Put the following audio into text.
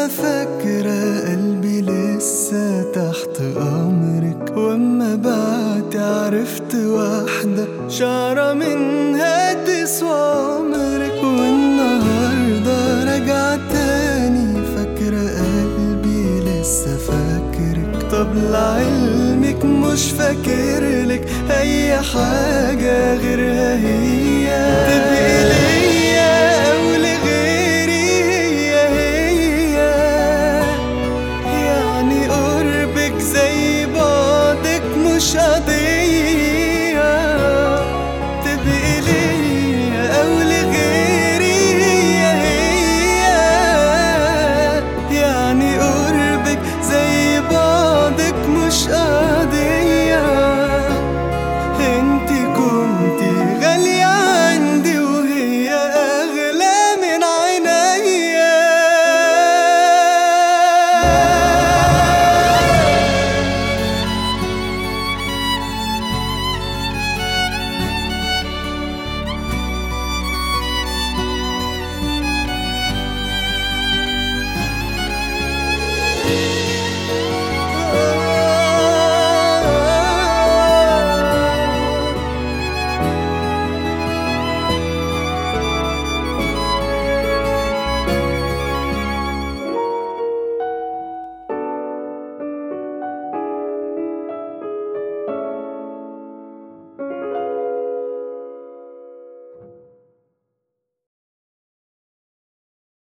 لسه فاكرة قلبي لسه تحت أمرك، وأما بعد عرفت واحدة شعرة منها تسوى عمرك. والنهاردة راجعة تاني فاكرة قلبي لسه فاكرك. طب لعلمك مش فاكرلك أي حاجة غيرها، هي تبقي